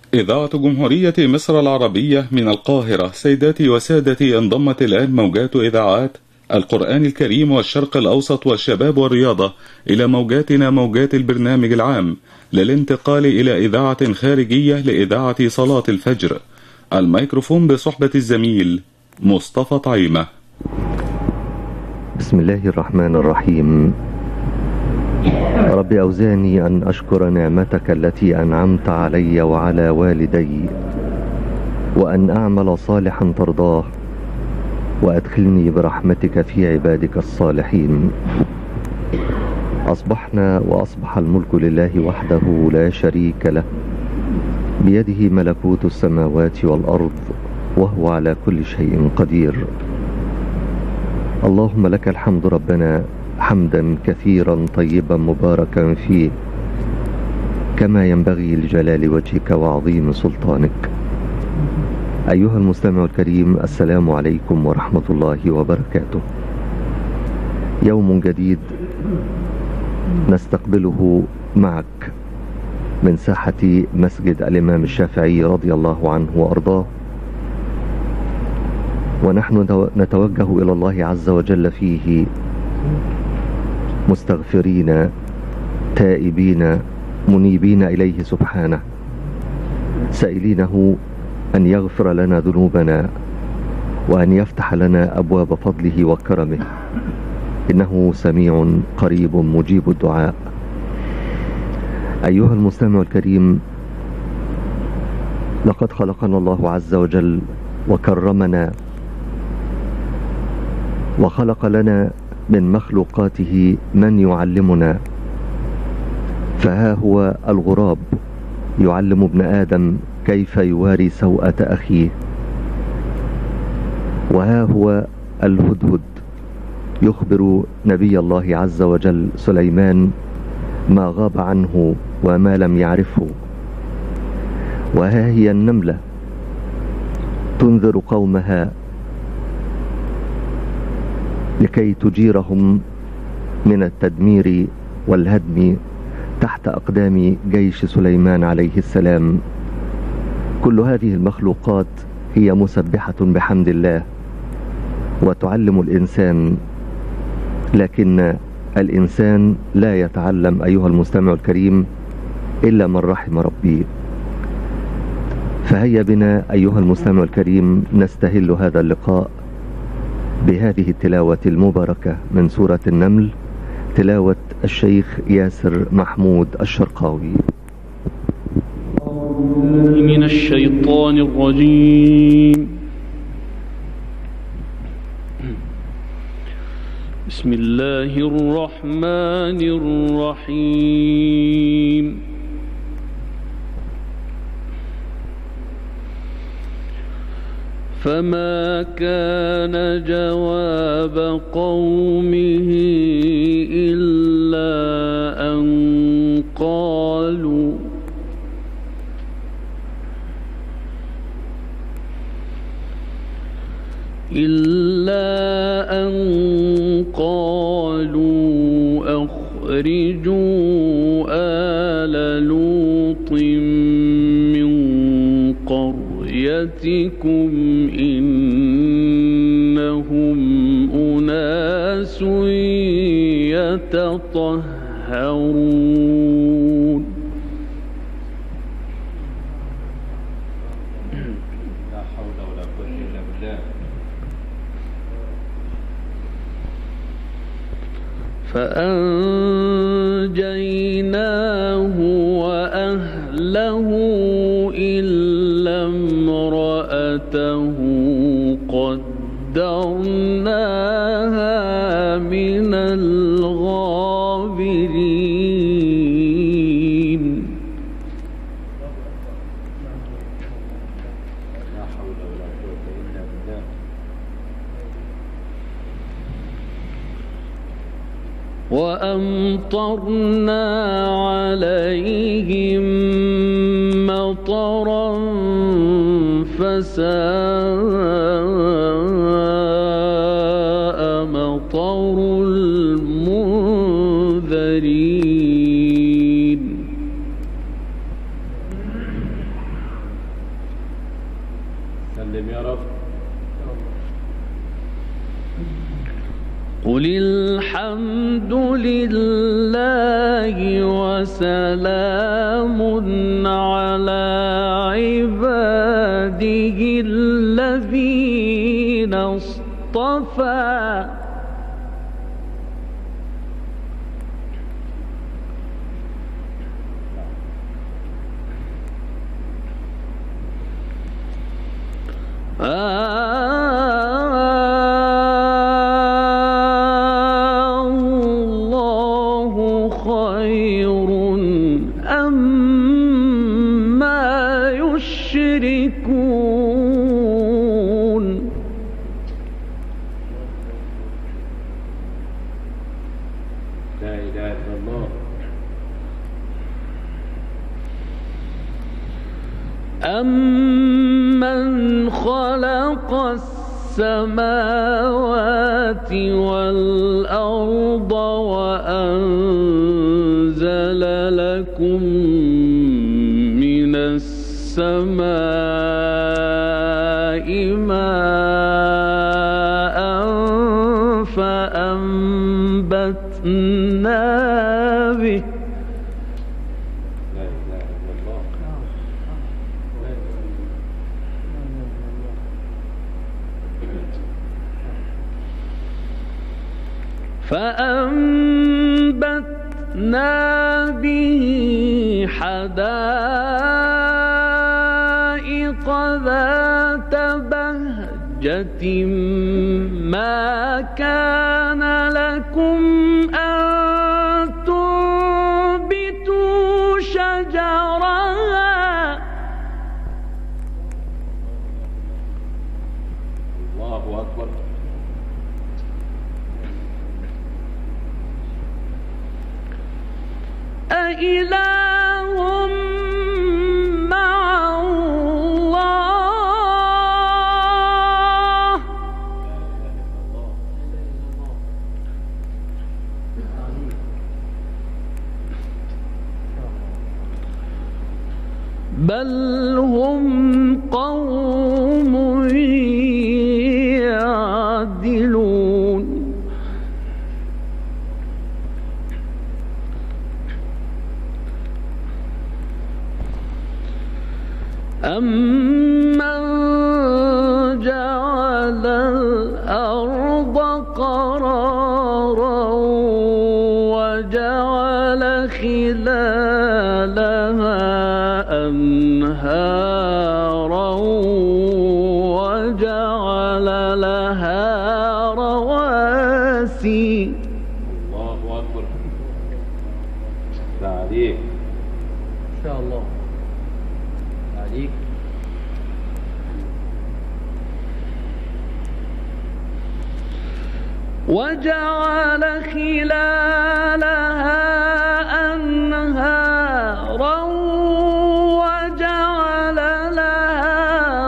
إذاعة جمهورية مصر العربية من القاهرة. سيداتي وسادتي، انضمت الآن موجات إذاعات القرآن الكريم والشرق الأوسط والشباب والرياضة إلى موجاتنا، موجات البرنامج العام، للانتقال إلى إذاعة خارجية لإذاعة صلاة الفجر. الميكروفون بصحبة الزميل مصطفى طعيمة. بسم الله الرحمن الرحيم. رب أوزعني أن أشكر نعمتك التي أنعمت علي وعلى والدي، وأن أعمل صالحا ترضاه، وأدخلني برحمتك في عبادك الصالحين. أصبحنا وأصبح الملك لله وحده لا شريك له، بيده ملكوت السماوات والأرض، وهو على كل شيء قدير. اللهم لك الحمد ربنا حمدا كثيرا طيبا مباركا فيه، كما ينبغي لجلال وجهك وعظيم سلطانك. أيها المستمع الكريم، السلام عليكم ورحمة الله وبركاته. يوم جديد نستقبله معك من ساحة مسجد الإمام الشافعي رضي الله عنه وأرضاه، ونحن نتوجه إلى الله عز وجل فيه مستغفرين تائبين منيبين إليه سبحانه، سائلينه أن يغفر لنا ذنوبنا وأن يفتح لنا أبواب فضله وكرمه، إنه سميع قريب مجيب الدعاء. أيها المستمع الكريم، لقد خلقنا الله عز وجل وكرمنا، وخلق لنا من مخلوقاته من يعلمنا. فها هو الغراب يعلم ابن آدم كيف يواري سوءة أخيه، وها هو الهدهد يخبر نبي الله عز وجل سليمان ما غاب عنه وما لم يعرفه، وها هي النملة تنذر قومها لكي تجيرهم من التدمير والهدم تحت أقدام جيش سليمان عليه السلام. كل هذه المخلوقات هي مسبحة بحمد الله وتعلم الإنسان، لكن الإنسان لا يتعلم أيها المستمع الكريم إلا من رحم ربي. فهيا بنا أيها المستمع الكريم نستهل هذا اللقاء بهذه التلاوة المباركة من سورة النمل، تلاوة الشيخ ياسر محمود الشرقاوي. من الشيطان الرجيم. بسم الله الرحمن الرحيم. فما كان جواب قومه إلا أن قالوا أخرجوا آل لوط من قريتكم إنهم أناس يتطهرون. لا حول ولا قوة إلا بالله. فأنجيناه وأهله إلا امرأته قدرناها من الغابرين. لا حول ولا قوة إلا بالله. وأمطرنا عليهم مطرا فساء مطر المنذرين. سلم يا رب. قل الحمد لله وسلام على عباده الذين اصطفى. الله خير أما يشركون. لا إله إلا الله. أمن خلق السماوات والأرض وأنزل لكم من السماء ماء فأنبتنا به. فأنبتنا به حدائق ذات بهجة ما كان لكم أن تنبتوا شجرها. الله أكبر. أإله مع الله بل هم قوم يعدلون. أمن جعل الأرض قرارا وجعل خلالها أنهارا وجعل لها رواسي. الله أكبر. تعليق إن شاء الله. عليك. وجعل خلالها أنهارا وجعل لها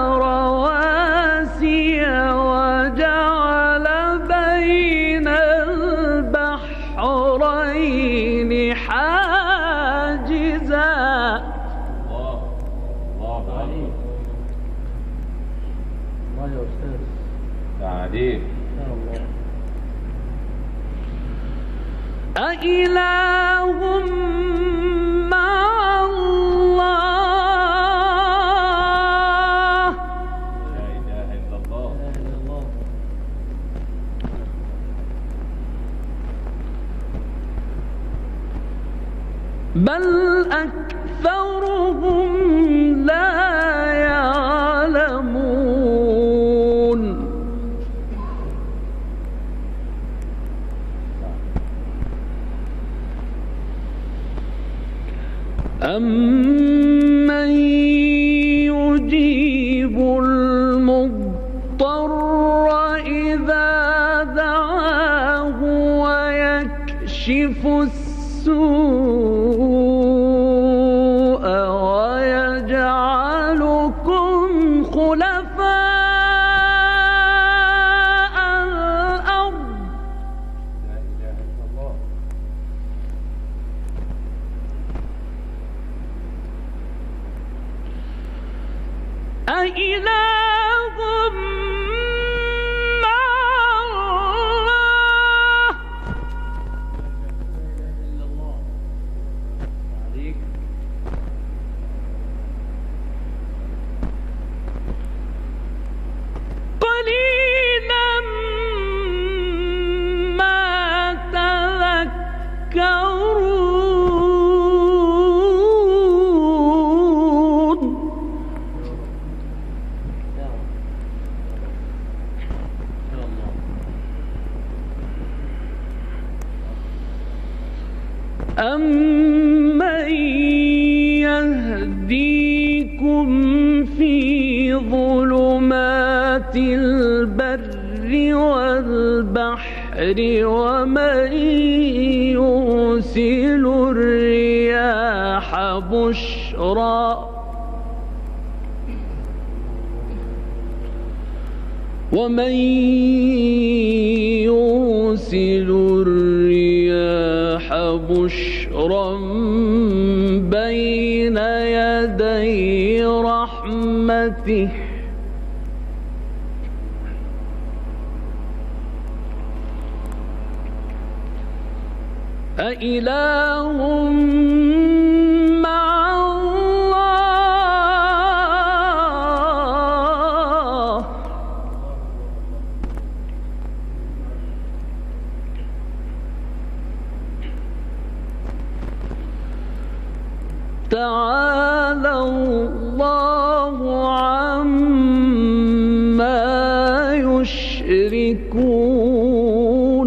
رواسي وجعل بين البحرين حاجزا. الله عليك. الله يا أستاذ. تعليق. إن شاء الله. أإله مع الله لا إله إلا الله. لا إله إلا الله. بل أكثرهم لا يعلمون. أمن يجيب المضطر إذا دعاه ويكشف السوء ويجعلكم خلفاء الأرض. لا إله إلا الله. أإله ظلمات البر والبحر ومن يرسل الرياح بشرا ومن يرسل الرياح بشرا بين يدي رحمته أإله مع الله تعالى الله عما يشركون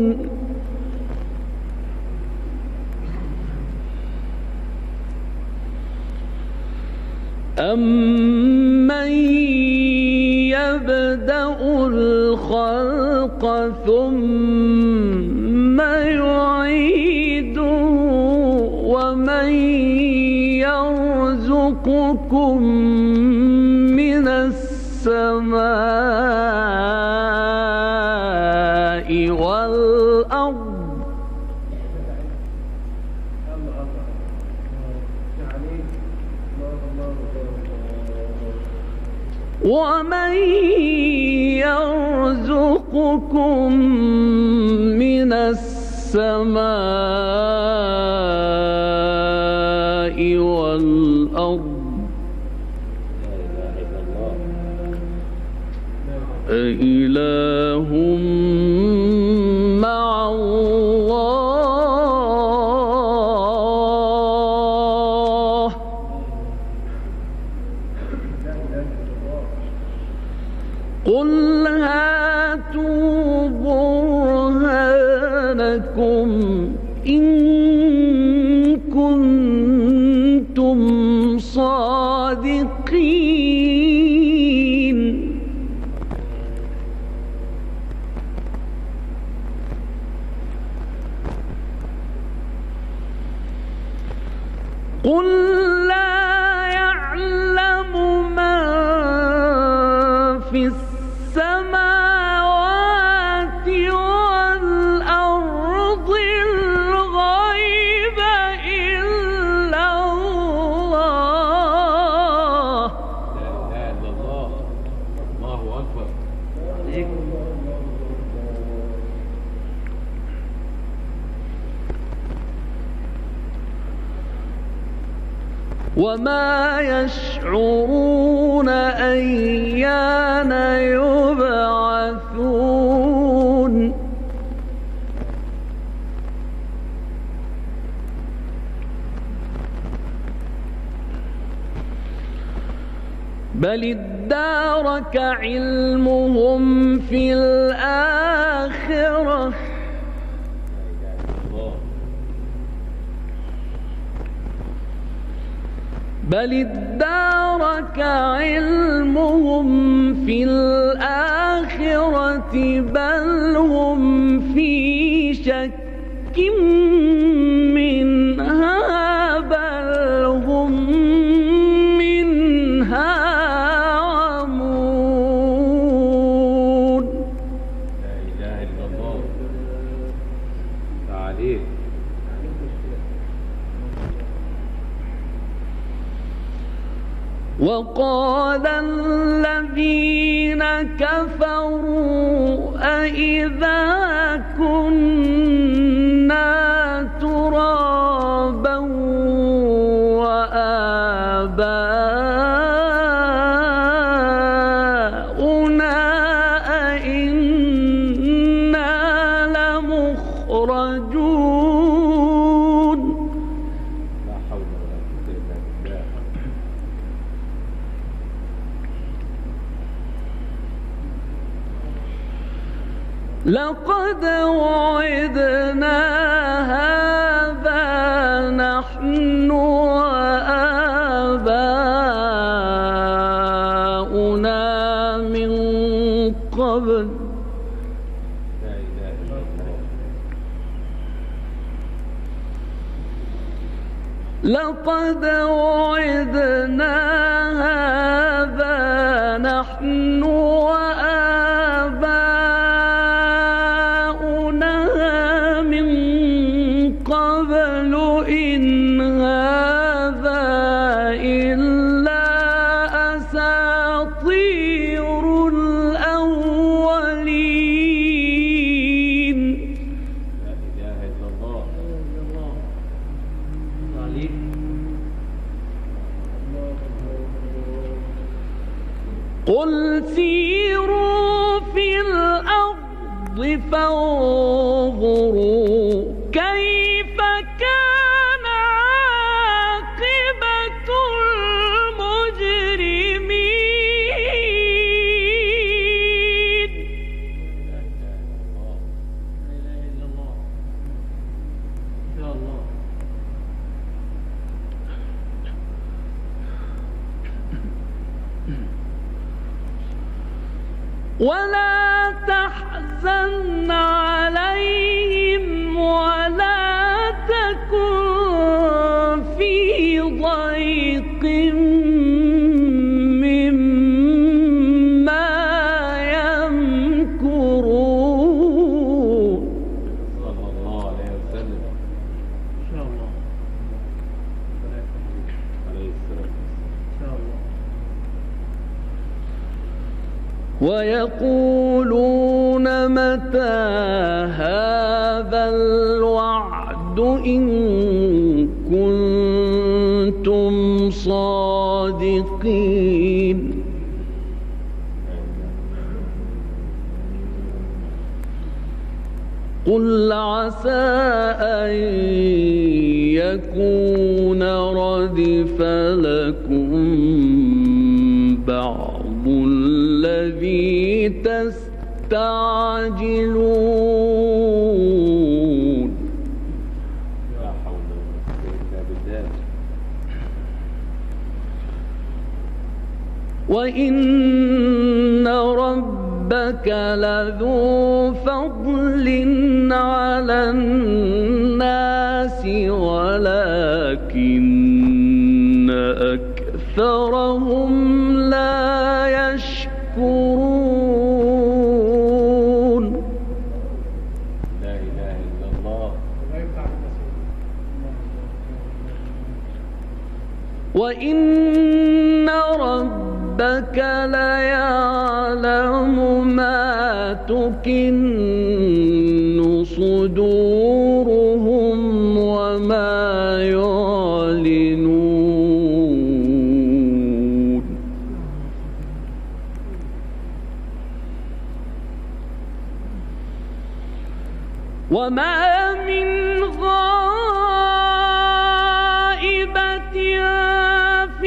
أَمَّن يَبْدَأُ الْخَلْقَ ثُمَّ يُعِيدُهُ وَمَن يَرْزُقُكُم مِّنَ السَّمَاءِ وَالْأَرْضِ ومن يرزقكم من السماء والأرض أإله مع الله قل هاتوا برهانكم إن كنتم صادقين قل لا يعلم من في السماوات والأرض الغيب إلا الله لا إله إلا الله الله أكبر وما يشعرون أيان يبعثون بل ادارك علمهم في الآخرة بل ادارك علمهم في الآخرة بل هم في شك منها بل هم منها عمون لا إله إلا الله تعاليك وقال الذين كفروا أإذا كنا ترابا وآباؤنا أإنا لمخرجون لا حول ولا قوة إلا بالله لقد وعدنا هذا نحن وآباؤنا قبل لا إله إلا الله. لقد وعدنا هذا نحن وآباؤنا من قبل إن هذا إلا أساطير الأولين. لا إله إلا الله. عليك. قل سيروا في الأرض فانظروا كيف كان عاقبة المجرمين. لا إله إلا الله. إن شاء الله. ولا تحزن عليهم ولا تكن في ضيق مما يمكرون. صلى الله عليه وسلم. إن شاء الله. عليه السلام. إن شاء الله. ويقولون متى هذا الوعد إن كنتم صادقين. قل عسى أن يكون ردف لكم بعض الذي تستعجلون. لا حول ولا قوة إلا بالله. وإن ربك لذو فضل على الناس ولكن أكثرهم لا يشكرون. لا إله إلا الله. وإن ربك ليعلم ما تكن صدورهم وما يعلنون. وما من غائبة في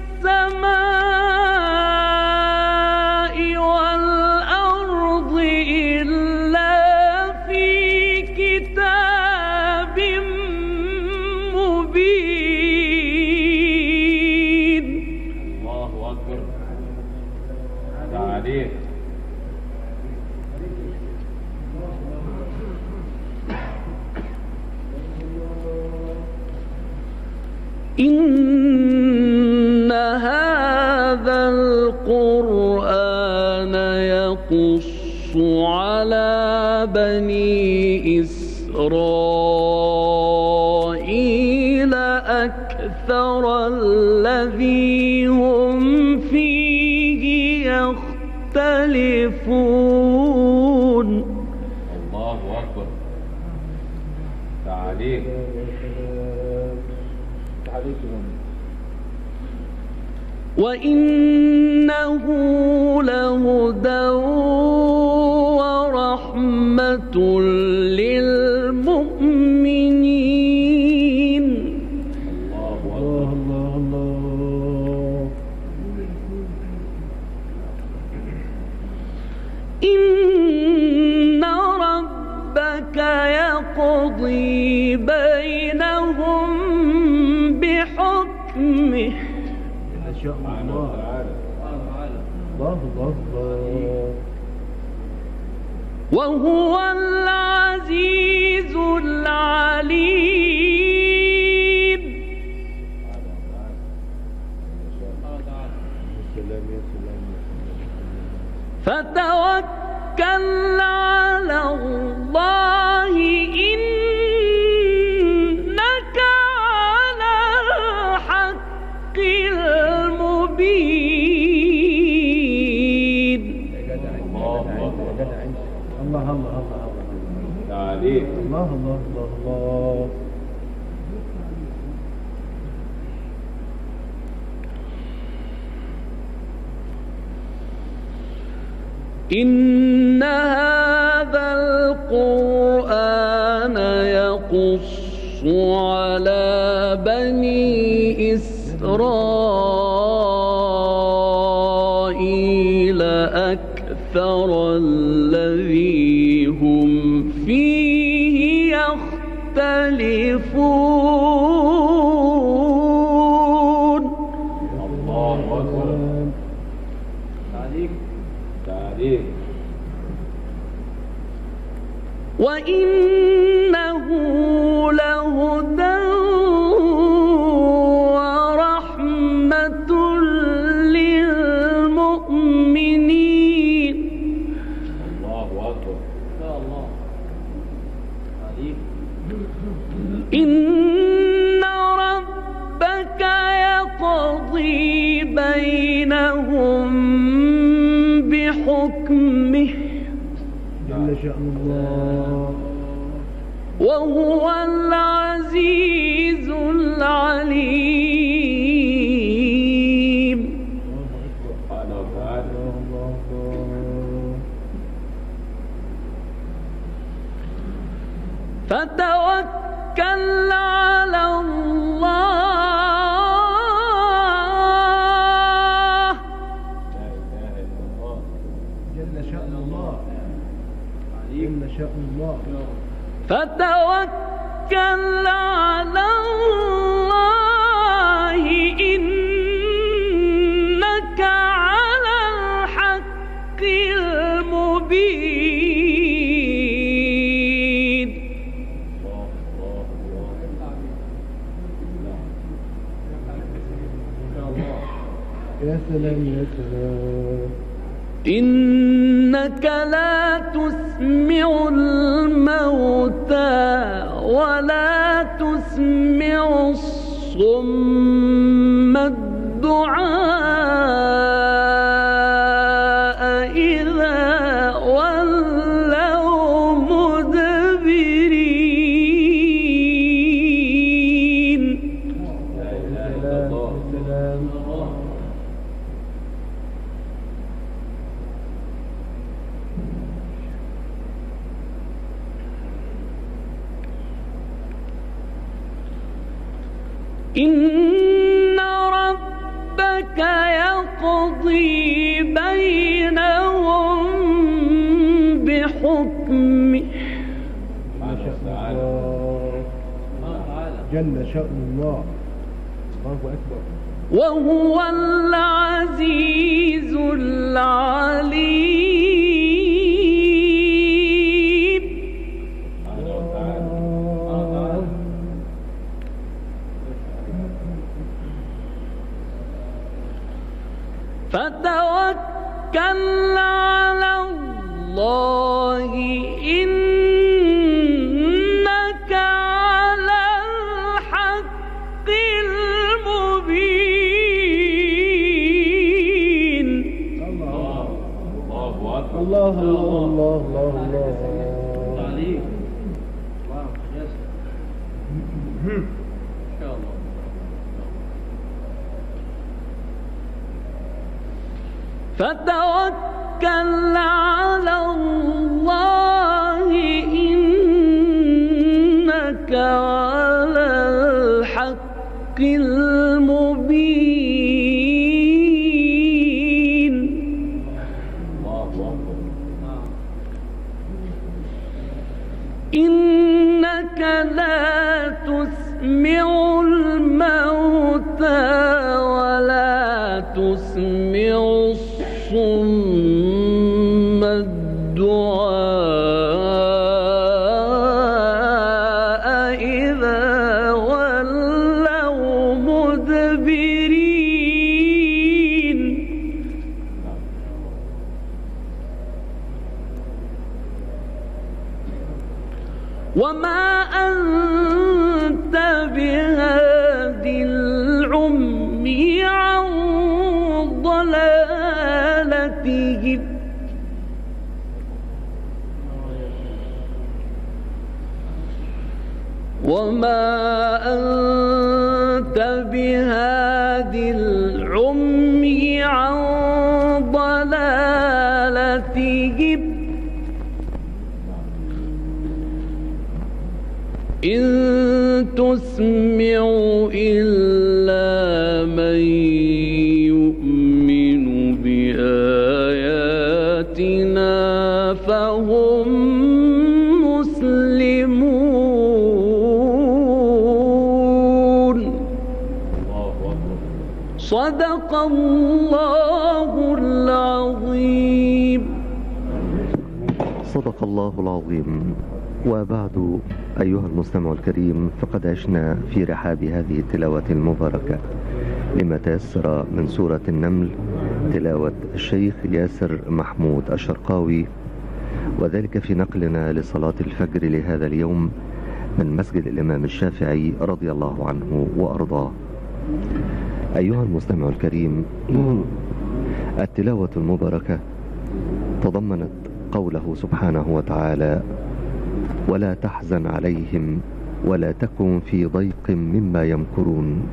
السماء والأرض إلا في كتاب مبين. الله أكبر. عليك. إن هذا القرآن يقص على بني إسرائيل أكثر الذي هم فيه يختلفون. الله أكبر. عليك. وإنه لهدى ورحمة للمؤمنين. الله أكبر. إن ربك يقضي بينهم بحكمه. ما شاء الله. تعالى. الله الله. وهو العزيز العليم. فتوكل على الله إنك على الحق المبين. الله الله الله تعليق. الله الله الله الله. إن هذا القرآن يقص على بني إسرائيل أكثر الذي هم فيه يختلفون. الله أكبر. تعليق. تعليق. وإنه لهدى ورحمة للمؤمنين. الله أكبر. يا الله. تعليق. إن ربك يقضي بينهم بحكمه جل شأن الله. وهو العزيز العليم. سبحانه وتعالى. فتوكل على الله جل شأن الله. جل شأن الله. فتوكل على الله إنك على الحق المبين. يا سلام يا سلام. إنك لا تسمع الموتى ولا تسمع الصم الدعاء إذا ولوا مدبرين. لا إله إلا الله. سلام. إن ربك يقضي بينهم بحكمه جل شأن الله. الله أكبر. وهو العزيز العليم. فتوكل على الله إنك على الحق المبين. الله أكبر. الله الله الله الله. تعليق. الله. يس. إن شاء الله. فتوكل على الله إنك على الحق المبين. الله أكبر. إنك لا تسمع الموتى ولا تسمع الصم الدعاء وما أنت بهاد العمي عن ضلالتهم وما أنت بهاد العمي عن ضلالتهم إن تسمع إلا من يؤمن بآياتنا فهم مسلمون. صدق الله العظيم. صدق الله العظيم. وبعد أيها المستمع الكريم، فقد عشنا في رحاب هذه التلاوة المباركة لما تيسر من سورة النمل، تلاوة الشيخ ياسر محمود الشرقاوي، وذلك في نقلنا لصلاة الفجر لهذا اليوم من مسجد الإمام الشافعي رضي الله عنه وأرضاه. أيها المستمع الكريم، التلاوة المباركة تضمنت قوله سبحانه وتعالى: ولا تحزن عليهم ولا تكن في ضيق مما يمكرون.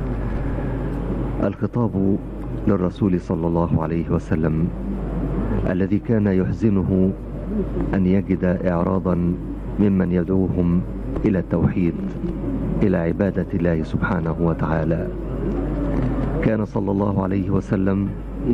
الخطاب للرسول صلى الله عليه وسلم الذي كان يحزنه أن يجد إعراضا ممن يدعوهم إلى التوحيد، إلى عبادة الله سبحانه وتعالى. كان صلى الله عليه وسلم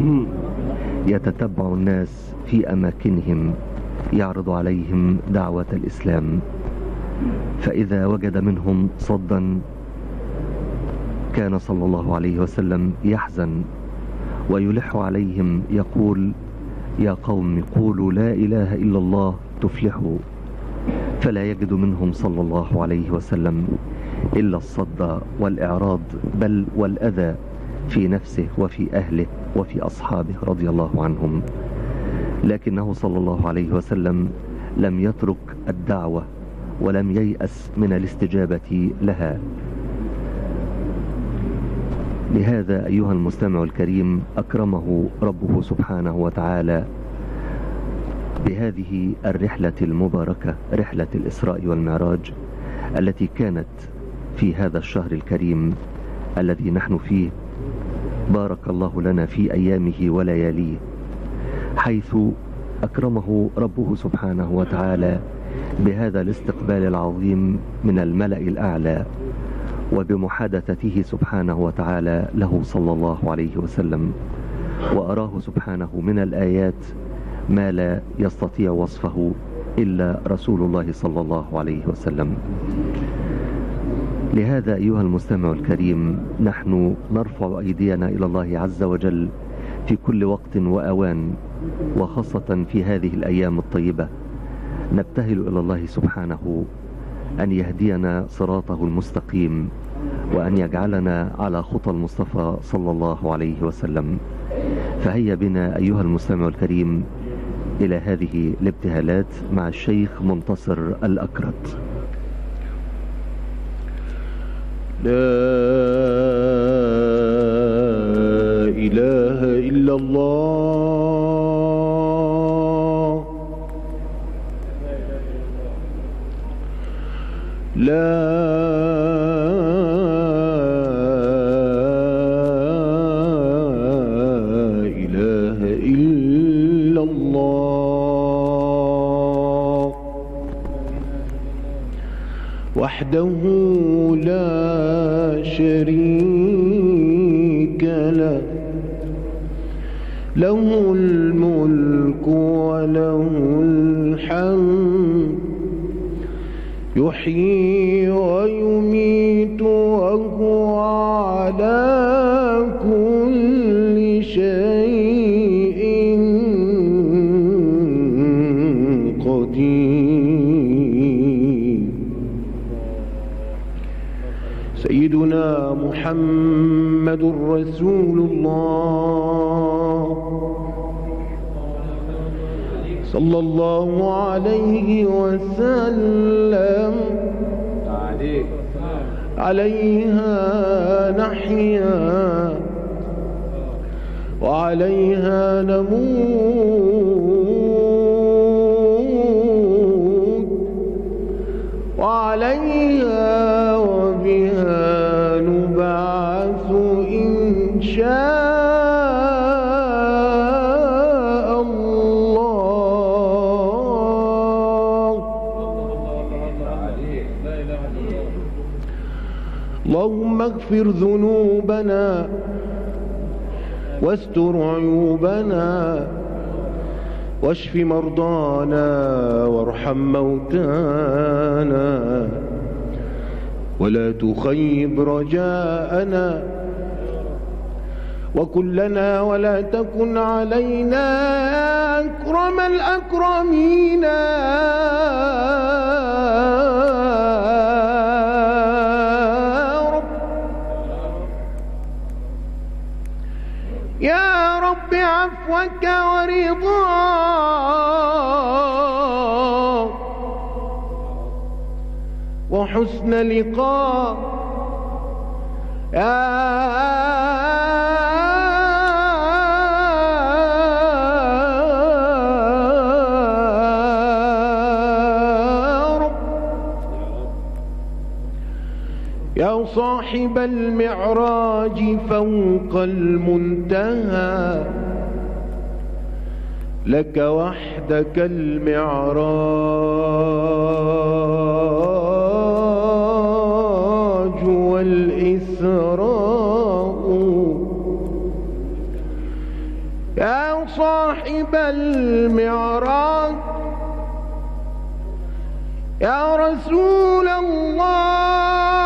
يتتبع الناس في أماكنهم، يعرض عليهم دعوة الإسلام، فإذا وجد منهم صدا كان صلى الله عليه وسلم يحزن ويلح عليهم، يقول: يا قوم قولوا لا إله إلا الله تفلحوا. فلا يجد منهم صلى الله عليه وسلم إلا الصد والإعراض، بل والأذى في نفسه وفي أهله وفي أصحابه رضي الله عنهم. لكنه صلى الله عليه وسلم لم يترك الدعوة ولم ييأس من الاستجابة لها. لهذا أيها المستمع الكريم أكرمه ربه سبحانه وتعالى بهذه الرحلة المباركة، رحلة الإسراء والمعراج، التي كانت في هذا الشهر الكريم الذي نحن فيه. بارك الله لنا في أيامه ولياليه، حيث أكرمه ربه سبحانه وتعالى بهذا الاستقبال العظيم من الملأ الأعلى، وبمحادثته سبحانه وتعالى له صلى الله عليه وسلم، وأراه سبحانه من الآيات ما لا يستطيع وصفه إلا رسول الله صلى الله عليه وسلم. لهذا أيها المستمع الكريم نحن نرفع أيدينا إلى الله عز وجل في كل وقت وأوان، وخاصة في هذه الأيام الطيبة، نبتهل إلى الله سبحانه أن يهدينا صراطه المستقيم، وأن يجعلنا على خطى المصطفى صلى الله عليه وسلم. فهيا بنا أيها المستمع الكريم إلى هذه الابتهالات مع الشيخ منتصر الأكرت. لا إله إلا الله، لا إله إلا الله وحده لا شريك له، له الملك وله الحمد، يحيي ويميت وهو على كل شيء قدير. سيدنا محمد رسول الله صلى الله عليه وسلم عليها نحيا وعليها نموت وعليها وبها نبعث إن شاء الله. اللهم اغفر ذنوبنا واستر عيوبنا واشف مرضانا وارحم موتانا ولا تخيب رجاءنا وكن لنا ولا تكن علينا يا أكرم الأكرمين يا رب عفوك ورضاك وحسن لقاء يا يا صاحب المعراج فوق المنتهى لك وحدك المعراج والإسراء يا صاحب المعراج يا رسول الله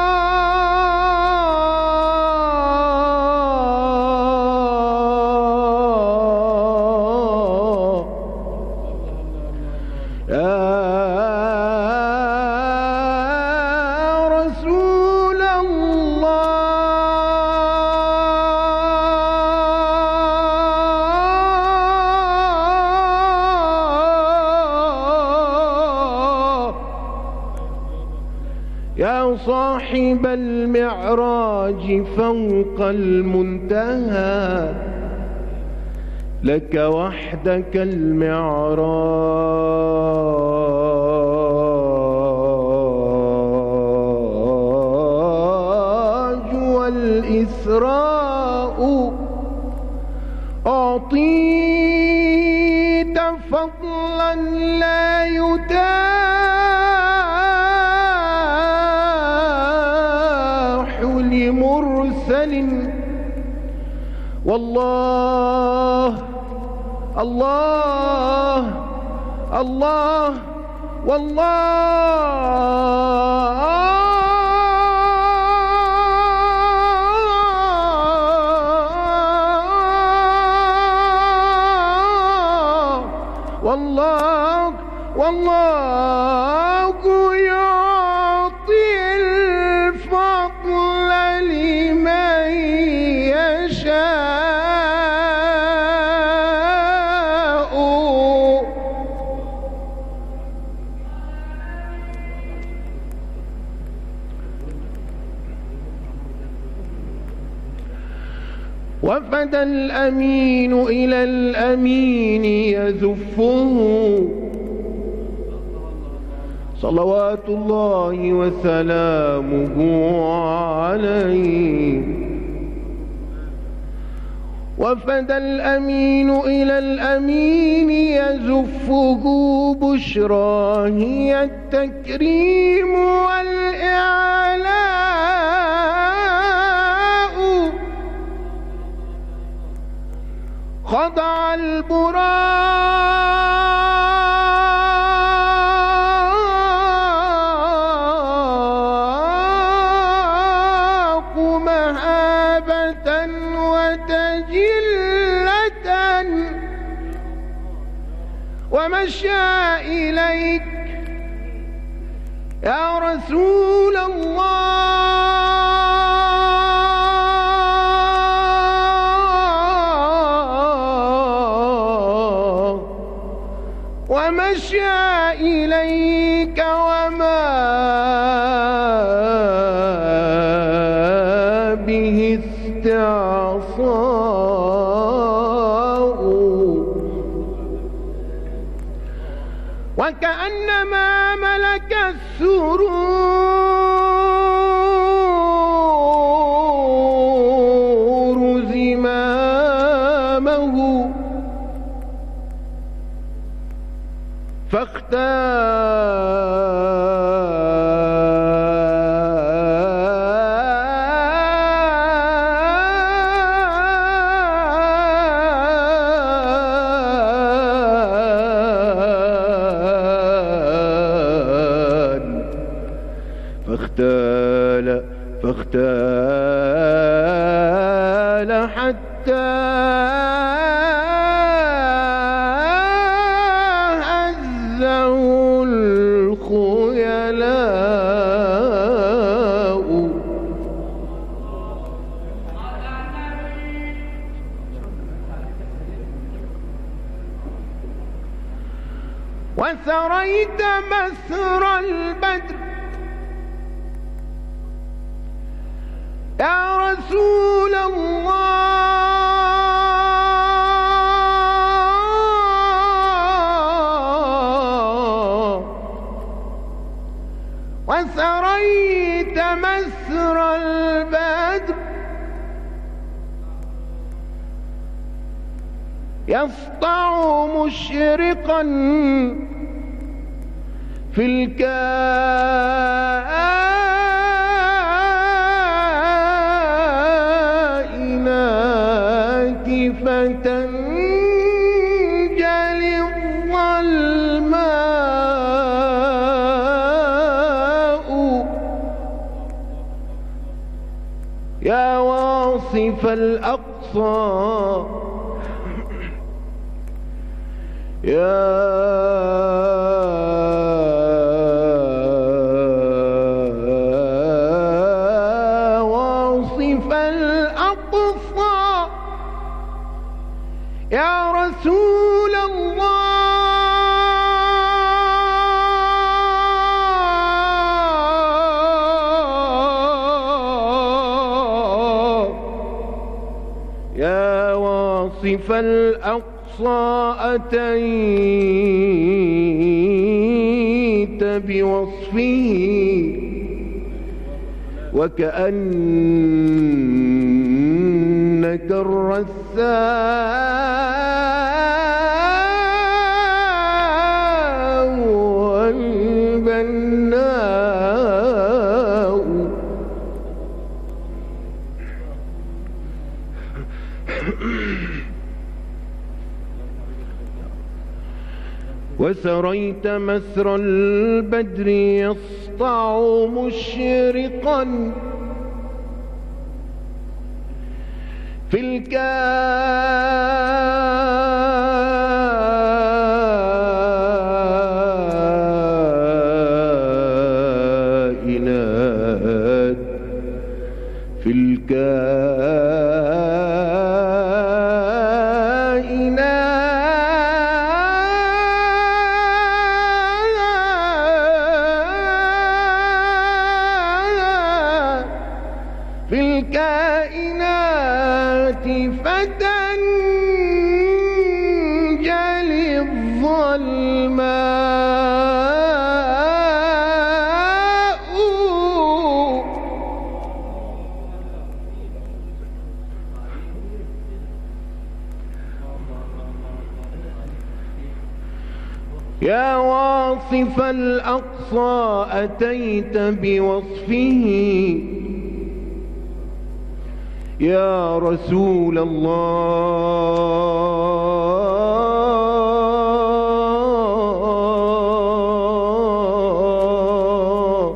يا صاحب المعراج فوق المنتهى لك وحدك المعراج والإسراء أعطيت فضلا لا يتاح لمرسل والله الله الله والله يعطي الفضل لمن يشاء وفد الأمين إلى الأمين يزفه صلوات الله وسلامه عليه وفد الأمين إلى الأمين يزفه بشرى هي التكريم والإعلاء خضع البراق مهابة وتجلة ومشى إليك يا رسول الله ومشى إليك وما به استعصاء وكأنما ملك السرور زمامه فاختال حتى هزه الخيلاء وسريت مسر البدر يا رسول الله وسريت مسر البدر يسطع مشرقا في الكائنات فتنجلي الظلماء يا واصف الأقصى يا واصف الأقصى يا رسول الله يا واصف الأقصى أتيت بوصفه وكأنك الرثاء والبناء وسريت مسر البدر يسطع مشرقا في الكائنات في الكائنات فتنجلي الظلماء يا واصف الأقصى أتيت بوصفه يا رسول الله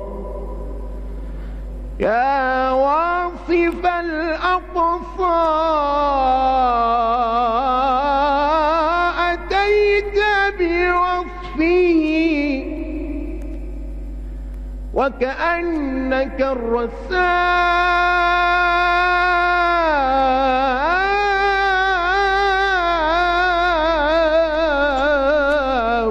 يا واصف الأقصى أتيت بوصفه وكأنك الرثاء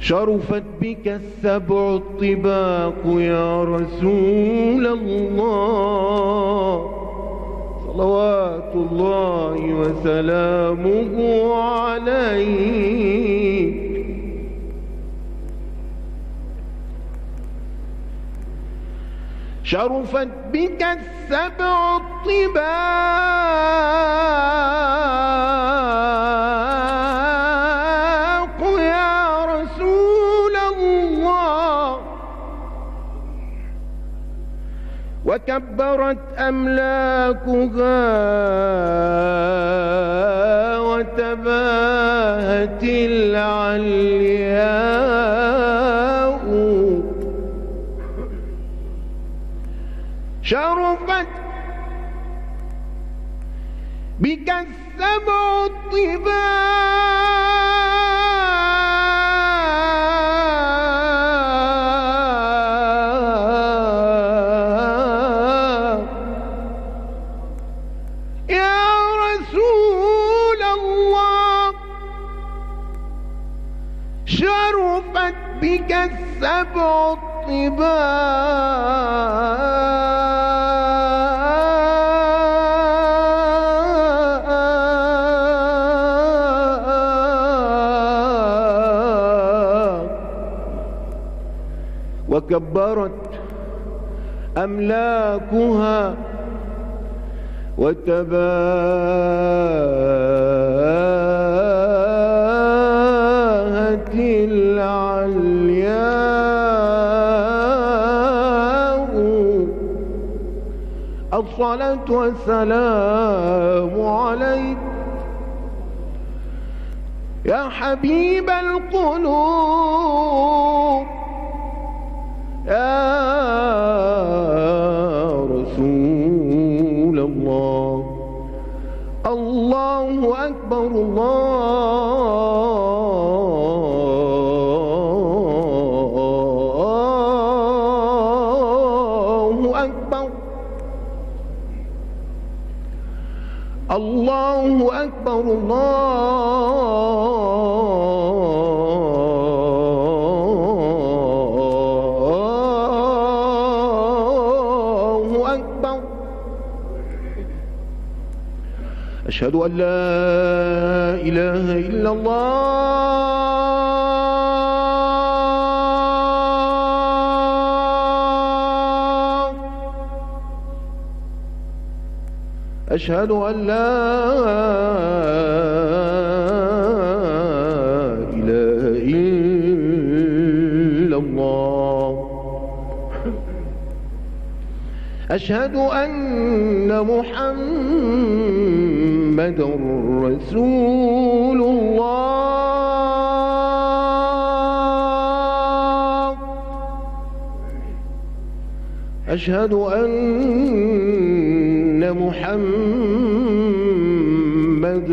شرفت بك السبع الطباق يا رسول الله صلوات الله وسلامه عليك. شرفت بك السبع الطباق يا رسول الله وكبرت أملاكها وتباهت العلياء. شرفت بك السبع الطباق يا رسول الله. شرفت بك السبع الطباق وكبرت أملاكها وتباهت العلياء. الصلاة والسلام عليك يا حبيب القلوب يا رسول الله. الله أكبر الله أكبر الله أكبر الله أكبر. أشهد أن لا إله إلا الله. أشهد أن لا إله إلا الله. أشهد أن محمد رسول الله. أشهد أن محمد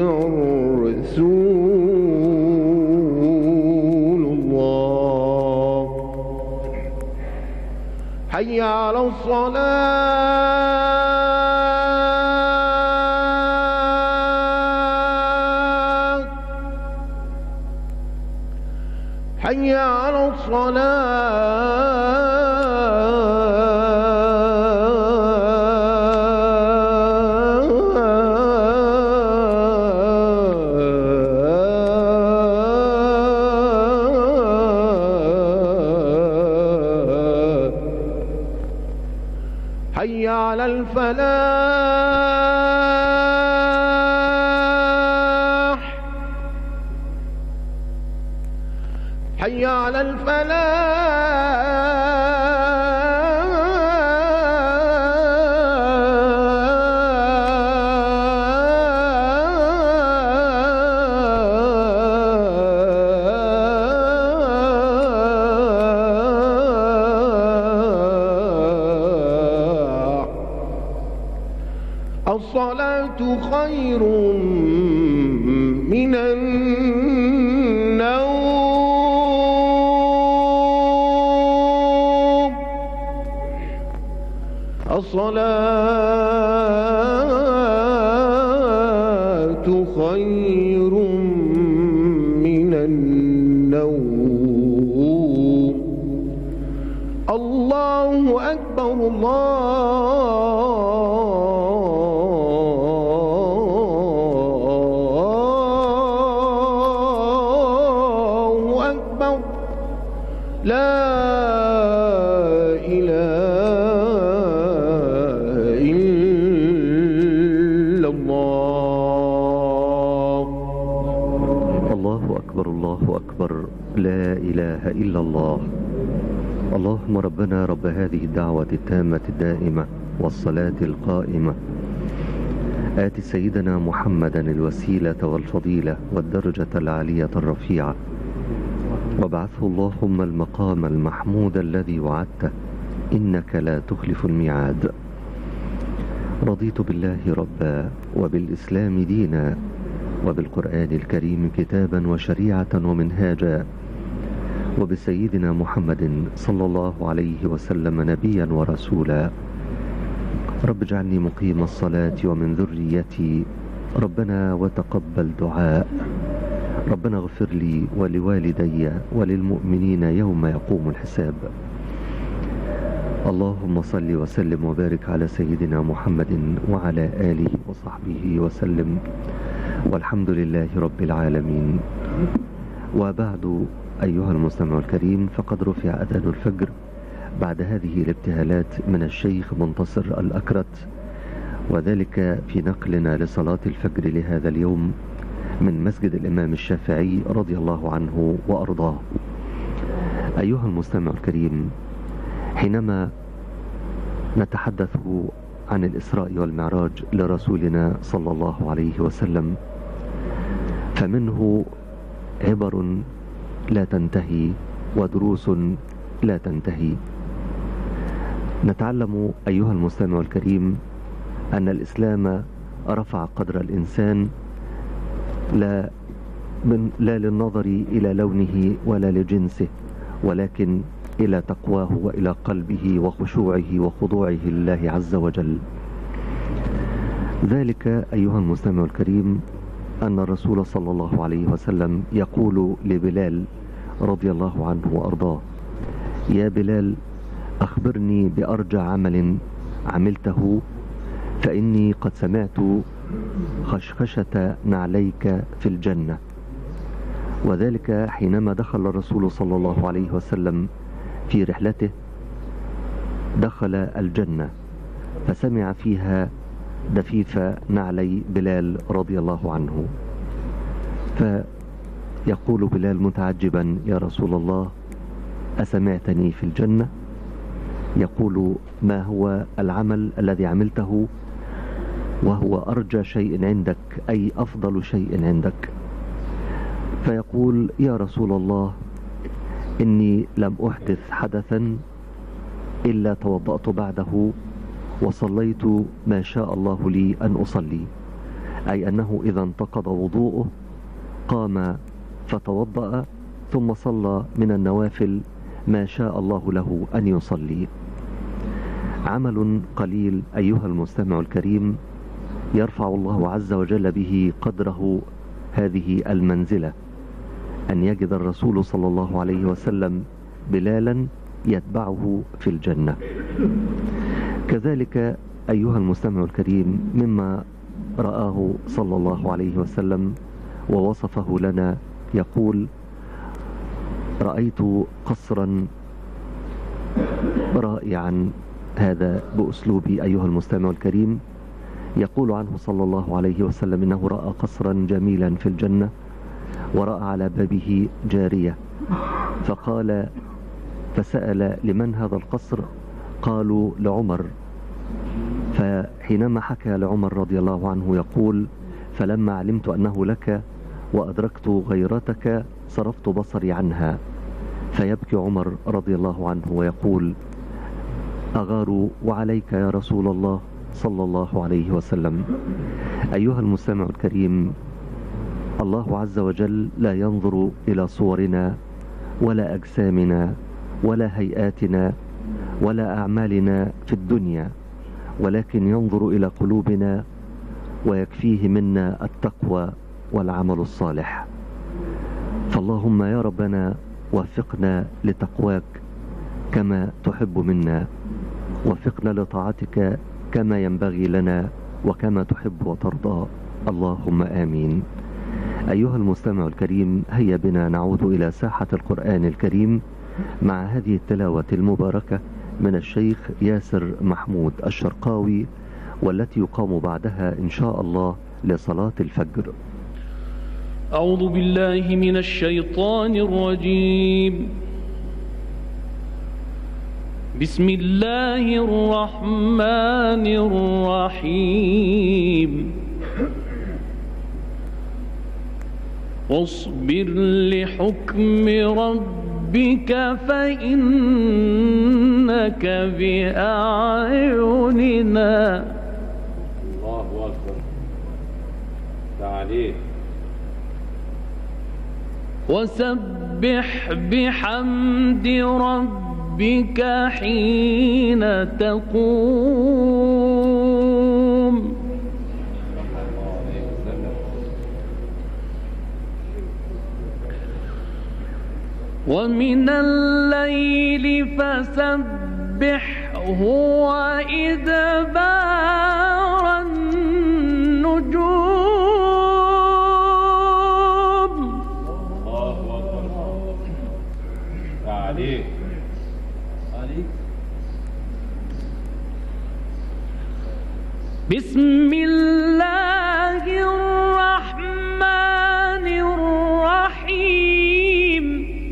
رسول الله. حي على الصلاة حي على حي على الفلاح حي على الصلاة خير من النوم. الصلاة خير من النوم. الله أكبر الله أكبر لا إله إلا الله. الله أكبر الله أكبر لا إله إلا الله. اللهم ربنا رب هذه الدعوة التامة الدائمة والصلاة القائمة آت سيدنا محمدا الوسيلة والفضيلة والدرجة العالية الرفيعة وابعثه اللهم المقام المحمود الذي وعدته إنك لا تخلف الميعاد. رضيت بالله ربا وبالإسلام دينا وبالقرآن الكريم كتابا وشريعة ومنهاجا وبسيدنا محمد صلى الله عليه وسلم نبيا ورسولا. رب اجعلني مقيم الصلاة ومن ذريتي ربنا وتقبل دعاء. ربنا اغفر لي ولوالدي وللمؤمنين يوم يقوم الحساب. اللهم صل وسلم وبارك على سيدنا محمد وعلى آله وصحبه وسلم والحمد لله رب العالمين. وبعد أيها المستمع الكريم، فقد رفع أذان الفجر بعد هذه الابتهالات من الشيخ منتصر الأكرت، وذلك في نقلنا لصلاة الفجر لهذا اليوم من مسجد الإمام الشافعي رضي الله عنه وأرضاه. أيها المستمع الكريم، حينما نتحدث عن الإسراء والمعراج لرسولنا صلى الله عليه وسلم فمنه عبر لا تنتهي ودروس لا تنتهي. نتعلم أيها المستمع الكريم أن الإسلام رفع قدر الإنسان لا للنظر إلى لونه ولا لجنسه، ولكن إلى تقواه وإلى قلبه وخشوعه وخضوعه لله عز وجل. ذلك أيها المستمع الكريم أن الرسول صلى الله عليه وسلم يقول لبلال رضي الله عنه وأرضاه: يا بلال، أخبرني بأرجى عمل عملته، فإني قد سمعت خشخشة نعليك في الجنة. وذلك حينما دخل الرسول صلى الله عليه وسلم في رحلته دخل الجنة فسمع فيها دفيف نعلي بلال رضي الله عنه، فيقول بلال متعجبا: يا رسول الله، أسمعتني في الجنة؟ يقول: ما هو العمل الذي عملته وهو أرجى شيء عندك، أي أفضل شيء عندك؟ فيقول: يا رسول الله، إني لم أحدث حدثا إلا توضأت بعده وصليت ما شاء الله لي أن أصلي، أي أنه إذا انتقض وضوءه قام فتوضأ ثم صلى من النوافل ما شاء الله له أن يصلي. عمل قليل أيها المستمع الكريم يرفع الله عز وجل به قدره هذه المنزلة، أن يجد الرسول صلى الله عليه وسلم بلالا يتبعه في الجنة. كذلك أيها المستمع الكريم مما رآه صلى الله عليه وسلم ووصفه لنا، يقول: رأيت قصرا رائعا، هذا بأسلوبي أيها المستمع الكريم. يقول عنه صلى الله عليه وسلم إنه رأى قصرا جميلا في الجنة ورأى على بابه جارية، فسأل: لمن هذا القصر؟ قالوا: لعمر. فحينما حكى لعمر رضي الله عنه يقول: فلما علمت أنه لك وأدركت غيرتك صرفت بصري عنها. فيبكي عمر رضي الله عنه ويقول: أغار وعليك يا رسول الله صلى الله عليه وسلم. أيها المستمع الكريم، الله عز وجل لا ينظر إلى صورنا ولا أجسامنا ولا هيئاتنا ولا أعمالنا في الدنيا، ولكن ينظر إلى قلوبنا ويكفيه منا التقوى والعمل الصالح. فاللهم يا ربنا وفقنا لتقواك كما تحب منا، وفقنا لطاعتك كما ينبغي لنا وكما تحب وترضى، اللهم آمين. أيها المستمع الكريم، هيا بنا نعود إلى ساحة القرآن الكريم مع هذه التلاوة المباركة من الشيخ ياسر محمود الشرقاوي، والتي يقام بعدها إن شاء الله لصلاة الفجر. أعوذ بالله من الشيطان الرجيم. بسم الله الرحمن الرحيم. واصبر لحكم ربك فإنك بأعيننا. الله أكبر. تعالي. وسبح بحمد ربك حين تقوم. ومن الليل فسبحه وإدبار النجوم. الله أكبر. تعالي. بسم الله الرحمن الرحيم.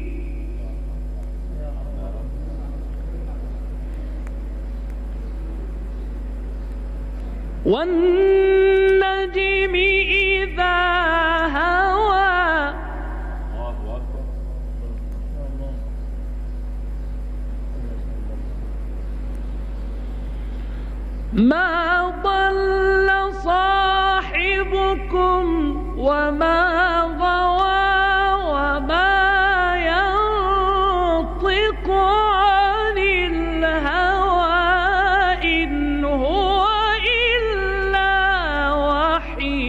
والنجم إذا هوى. الله أكبر. ما ضل صاحبكم وما غوى وما ينطق عن الهوى إن هو إلا وحي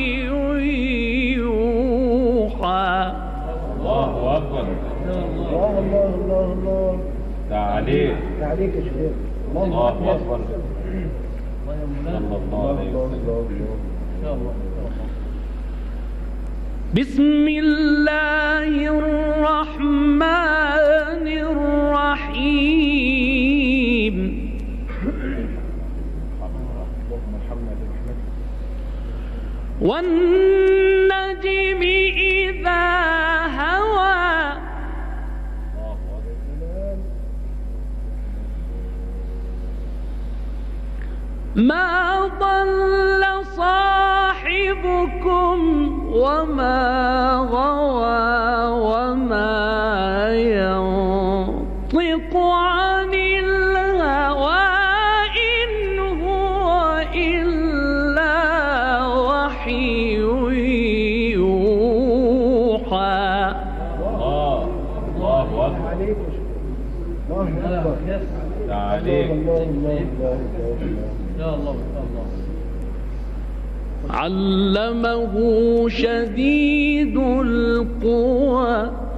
يوحى. الله أكبر. الله الله الله الله. تعالي. عليك يا شيخ. الله أكبر. صلى الله عليه وسلم. بسم الله الرحمن الرحيم. والنجم إذا هوى. ما ضل صاحبكم وما غوى وما ينطق عن الهوى إن هو إلا وحي يوحى. الله أكبر. عليك يا شيخ. الله أكبر. تعالي. علمه شديد القوى.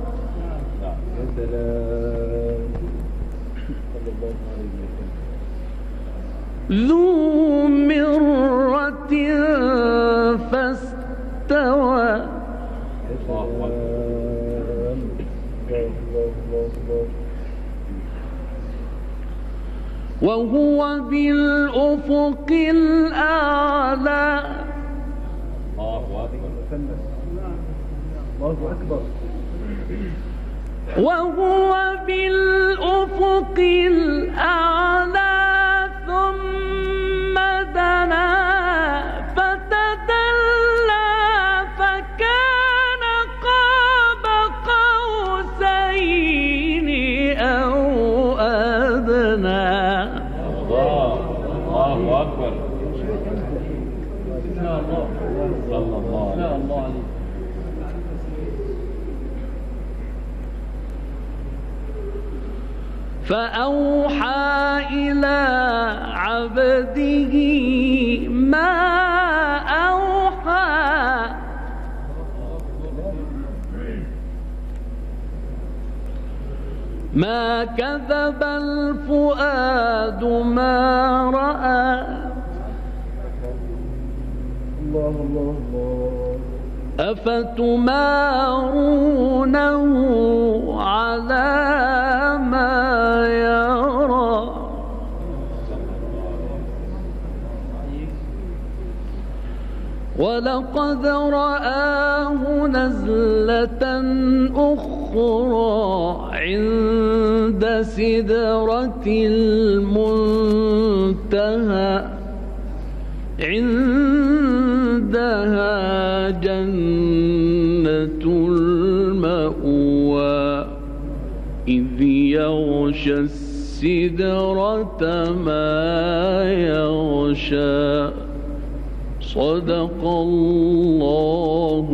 ذو مرة فاستوى. وهو بالأفق الأعلى. الله أكبر. الله أكبر. وهو بالأفق الأعلى ثم دنا فتدلى فكان قاب قوسين أو أدنى. الله أكبر. صلى الله عليه وسلم. فأوحى إلى عبده ما أوحى. ما كذب الفؤاد ما رأى الله الله الله. أفتمارونه على ما يرى ولقد رآه نزلة أخرى عند سدرة المنتهى عندها جنة المأوى إذ يغشى السدرة ما يغشى صدق الله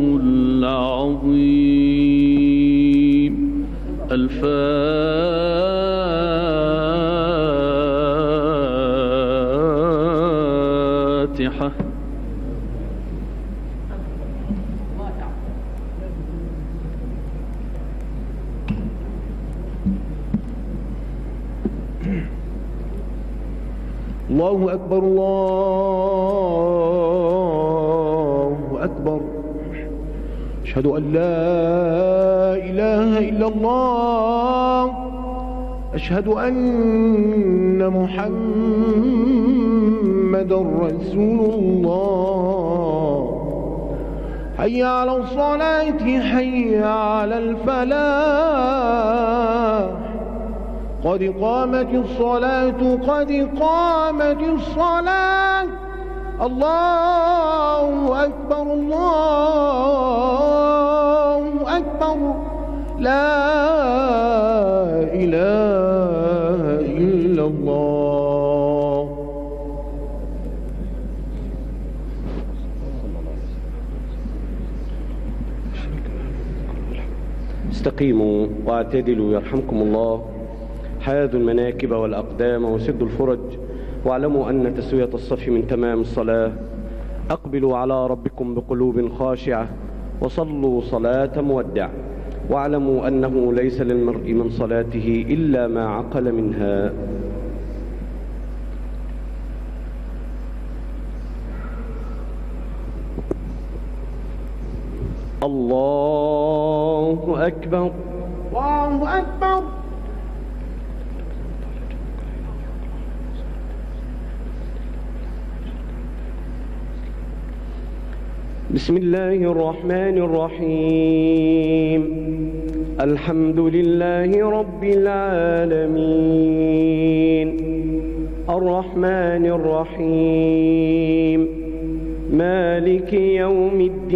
العظيم. الفاتحة. الله أكبر الله أكبر. أشهد أن لا إله إلا الله. أشهد أن محمد رسول الله. حي على الصلاة حي على الفلاح. قد قامت الصلاة قد قامت الصلاة. الله أكبر الله أكبر. لا إله إلا الله. استقيموا واعتدلوا يرحمكم الله. حاذوا المناكب والأقدام وسدوا الفرج، واعلموا أن تسوية الصف من تمام الصلاة. أقبلوا على ربكم بقلوب خاشعة وصلوا صلاة مودع، واعلموا أنه ليس للمرء من صلاته إلا ما عقل منها. الله أكبر الله أكبر. بسم الله الرحمن الرحيم. الحمد لله رب العالمين الرحمن الرحيم مالك يوم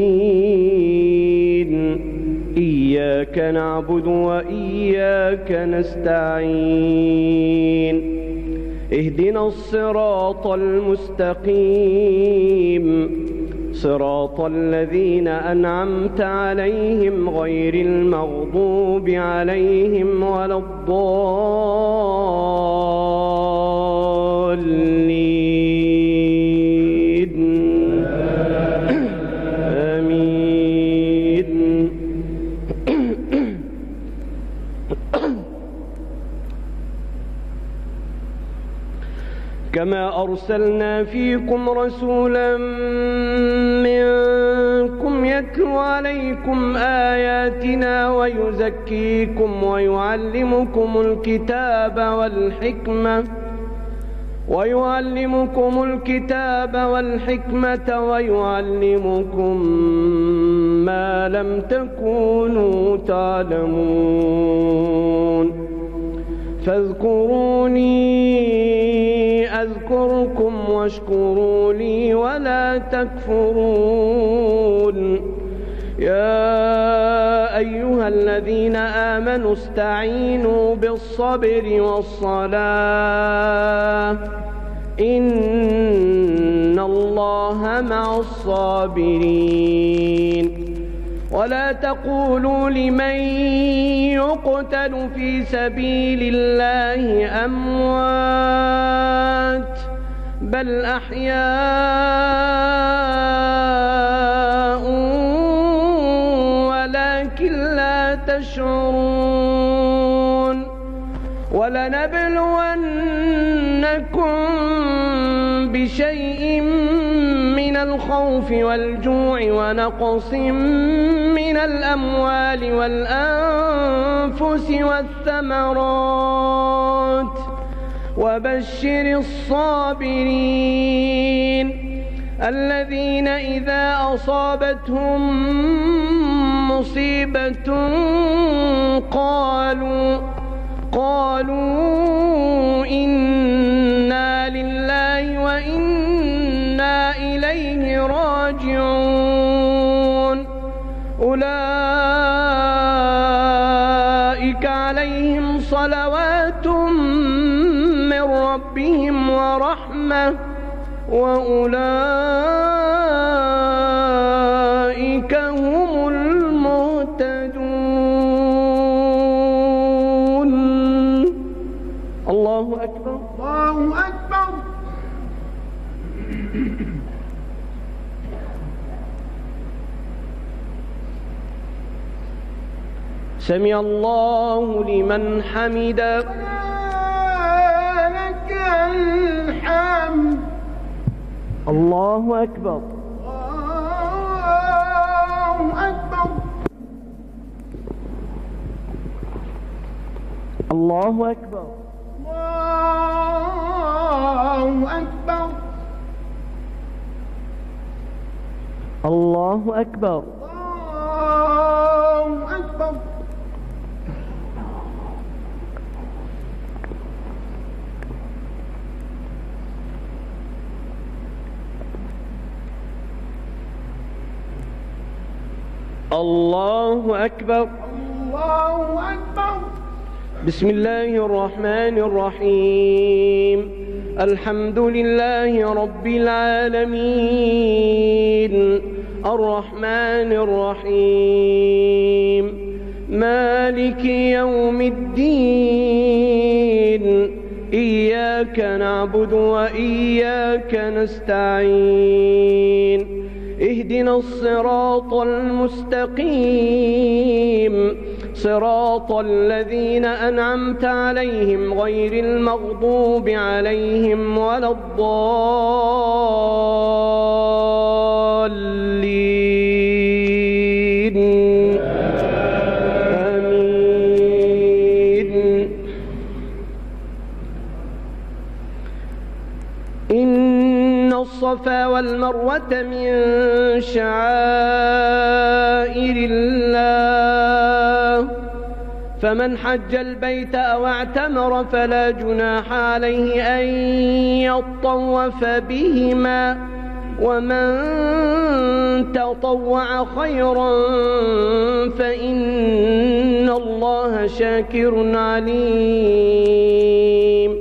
الدين. إياك نعبد وإياك نستعين. اهدنا الصراط المستقيم صراط الذين أنعمت عليهم غير المغضوب عليهم ولا الضالين. آمين. كما أرسلنا فيكم رسولا منكم يتلو عليكم آياتنا ويزكيكم ويعلمكم الكتاب والحكمة ويعلمكم ما لم تكونوا تعلمون. فاذكروني أذكركم واشكروا لي ولا تكفرون. يا أيها الذين آمنوا استعينوا بالصبر والصلاة إن الله مع الصابرين. ولا تقولوا لمن يقتل في سبيل الله أموات بل أحياء ولكن لا تشعرون. ولنبلونكم بشيء من الخوف والجوع ونقص من الأموال والأنفس والثمرات وبشر الصابرين الذين إذا أصابتهم مصيبة قالوا إنا لله وإنا إليه راجعون أولئك عليهم صلوات من ربهم ورحمة وأولئك هم المهتدون. الله أكبر. الله أكبر. سمع الله لمن حمده. لك الحمد. الله أكبر. الله أكبر. الله أكبر. الله الله أكبر. أكبر. الله أكبر. الله أكبر. الله أكبر. بسم الله الرحمن الرحيم. الحمد لله رب العالمين الرحمن الرحيم مالك يوم الدين إياك نعبد وإياك نستعين اهدنا الصراط المستقيم صراط الذين أنعمت عليهم غير المغضوب عليهم ولا الضالين آمين. إن الصفا والمروة من شعائر الله فمن حج البيت أو اعتمر فلا جناح عليه أن يطوف بهما ومن تطوع خيرا فإن الله شاكر عليم.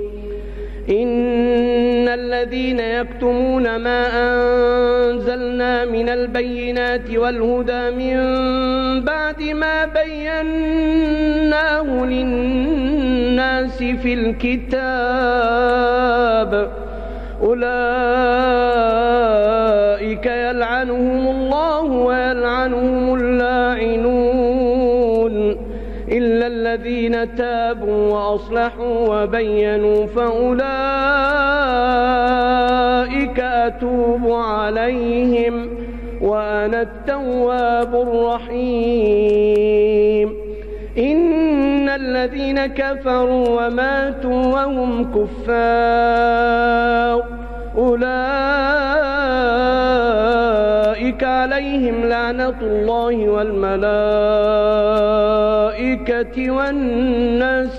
إن الذين يكتمون ما أنزلنا من البينات والهدى من بعد ما بيناه للناس في الكتاب أولئك يلعنهم الله ويلعنهم اللاعنون إلا الذين تابوا وأصلحوا وبينوا فأولئك أتوب عليهم وأنا التواب الرحيم. إن الذين كفروا وماتوا وهم كفار أولئك عليهم لعنة الله والملائكة والناس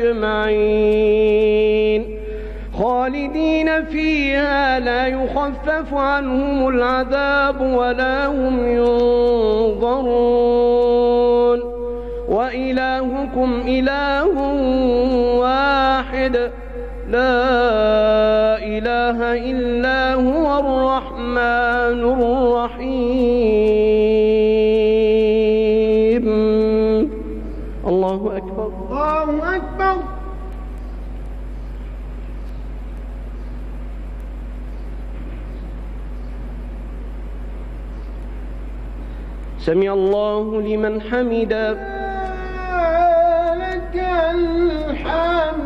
أجمعين خالدين فيها لا يخفف عنهم العذاب ولا هم ينظرون وإلهكم إله واحد لا إله إلا هو الرحمن الرحيم. الله أكبر. الله أكبر. سمع الله لمن حمده. لك الحمد.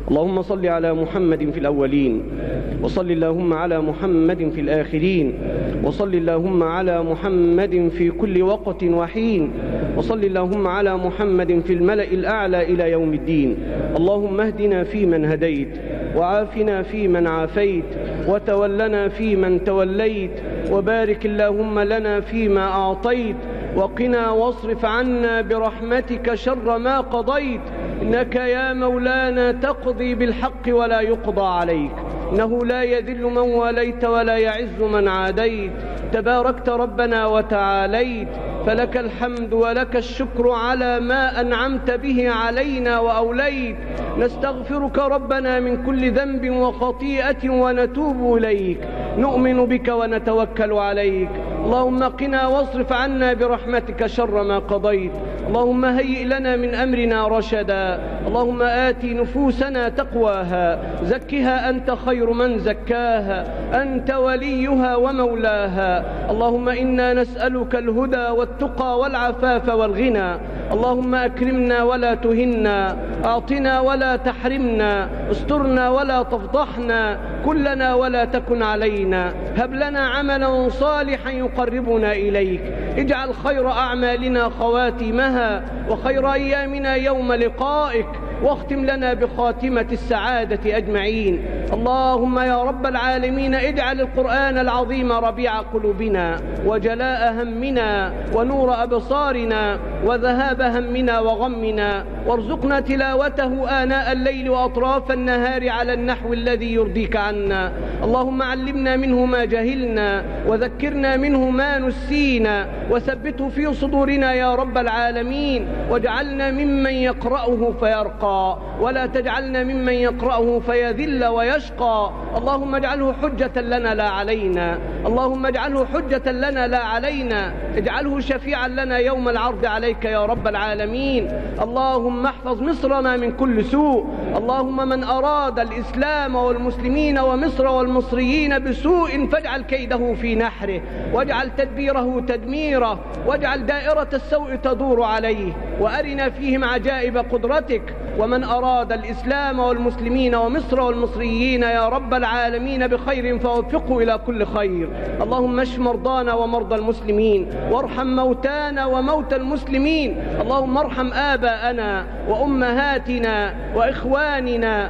اللهم صل على محمد في الأولين، وصل اللهم على محمد في الآخرين، وصل اللهم على محمد في كل وقت وحين، وصل اللهم على محمد في الملأ الأعلى إلى يوم الدين. اللهم اهدنا فيمن هديت، وعافنا فيمن عافيت، وتولنا فيمن توليت، وبارك اللهم لنا فيما أعطيت، وقنا واصرف عنا برحمتك شر ما قضيت، إنك يا مولانا تقضي بالحق ولا يقضى عليك، إنه لا يذل من واليت ولا يعز من عاديت، تباركت ربنا وتعاليت، فلك الحمد ولك الشكر على ما أنعمت به علينا وأوليت. نستغفرك ربنا من كل ذنب وخطيئة ونتوب إليك، نؤمن بك ونتوكل عليك. اللهم قنا واصرف عنا برحمتك شر ما قضيت، اللهم هيئ لنا من أمرنا رشدا، اللهم آت نفوسنا تقواها، زكها أنت خير من زكاها، أنت وليها ومولاها. اللهم إنا نسألك الهدى والتقى والعفاف والغنى، اللهم أكرمنا ولا تهنا، أعطنا ولا تحرمنا، استرنا ولا تفضحنا، كلنا ولا تكن علينا، هب لنا عملا صالحا يقربنا إليك، اجعل خير أعمالنا خواتمها، وخير أيامنا يوم لقائك، واختم لنا بخاتمة السعادة أجمعين. اللهم يا رب العالمين اجعل القرآن العظيم ربيع قلوبنا، وجلاء همنا، ونور أبصارنا، وذهاب همنا وغمنا، وارزقنا تلاوته آناء الليل وأطراف النهار على النحو الذي يرضيك عنا. اللهم علمنا منه ما جهلنا، وذكرنا منه ما نسينا، وثبته في صدورنا يا رب العالمين، واجعلنا ممن يقرأه فيرقى، ولا تجعلنا ممن يقرأه فيذل ويشقى. اللهم اجعله حجة لنا لا علينا، اللهم اجعله حجة لنا لا علينا، اجعله شفيعا لنا يوم العرض عليك يا رب العالمين. اللهم احفظ مصرنا من كل سوء، اللهم من أراد الإسلام والمسلمين ومصر والمصريين بسوء فاجعل كيده في نحره، واجعل تدبيره تدميره، واجعل دائرة السوء تدور عليه، وأرنا فيهم عجائب قدرتك. ومن أراد الإسلام والمسلمين ومصر والمصريين يا رب العالمين بخير فوفقه إلى كل خير. اللهم اشف مرضانا ومرضى المسلمين، وارحم موتانا وموتى المسلمين. اللهم ارحم آباءنا وأمهاتنا وإخواننا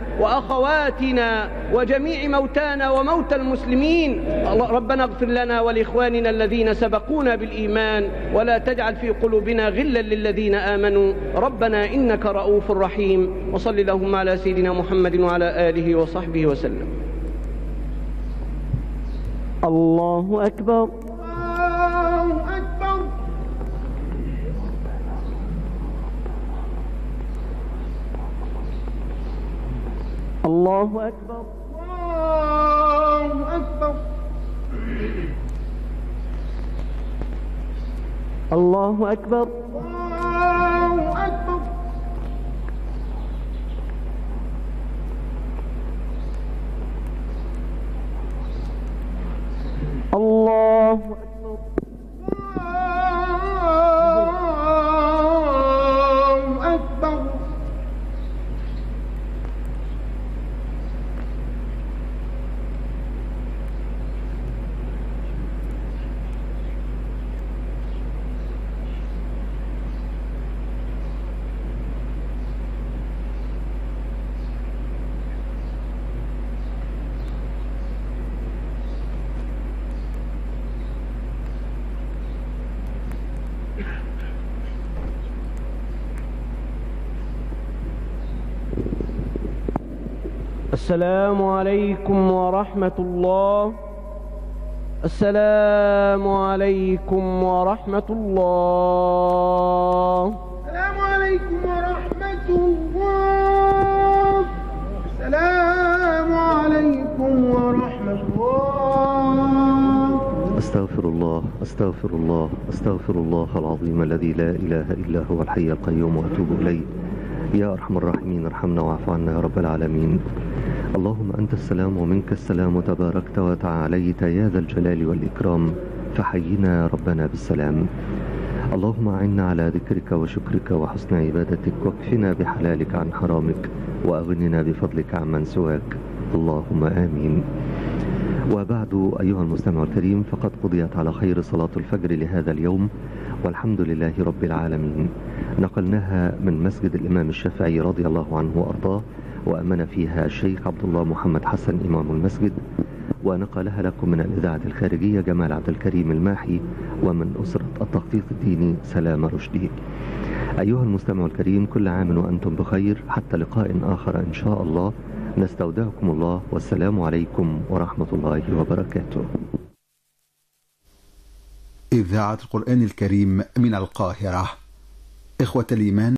وأخواتنا وجميع موتانا وموتى المسلمين. ربنا اغفر لنا ولإخواننا الذين سبقونا بالإيمان، ولا تجعل في قلوبنا غلا للذين آمنوا، ربنا إنك رؤوف رحيم. وصل اللهم على سيدنا محمد وعلى آله وصحبه وسلم. الله أكبر. الله أكبر. الله أكبر. الله أكبر. الله أكبر. الله أكبر. الله أكبر. الله أكبر. السلام عليكم ورحمة الله. السلام عليكم ورحمة الله. السلام عليكم ورحمة الله. السلام عليكم ورحمة الله. أستغفر الله أستغفر الله أستغفر الله العظيم الذي لا إله إلا هو الحي القيوم وأتوب إليه. يا أرحم الراحمين ارحمنا واعف عنا يا رب العالمين. اللهم أنت السلام ومنك السلام، تباركت وتعاليت يا ذا الجلال والإكرام، فحينا يا ربنا بالسلام. اللهم أعنا على ذكرك وشكرك وحسن عبادتك، واكفنا بحلالك عن حرامك، وأغننا بفضلك عمن سواك، اللهم آمين. وبعد أيها المستمع الكريم، فقد قضيت على خير صلاة الفجر لهذا اليوم، والحمد لله رب العالمين. نقلناها من مسجد الإمام الشافعي رضي الله عنه وأرضاه، وأمن فيها الشيخ عبد الله محمد حسن إمام المسجد، ونقلها لكم من الإذاعة الخارجية جمال عبد الكريم الماحي، ومن أسرة التخطيط الديني سلام رشدي. أيها المستمع الكريم، كل عام وأنتم بخير، حتى لقاء آخر إن شاء الله. نستودعكم الله، والسلام عليكم ورحمة الله وبركاته. إذاعة القرآن الكريم من القاهرة. إخوة الإيمان،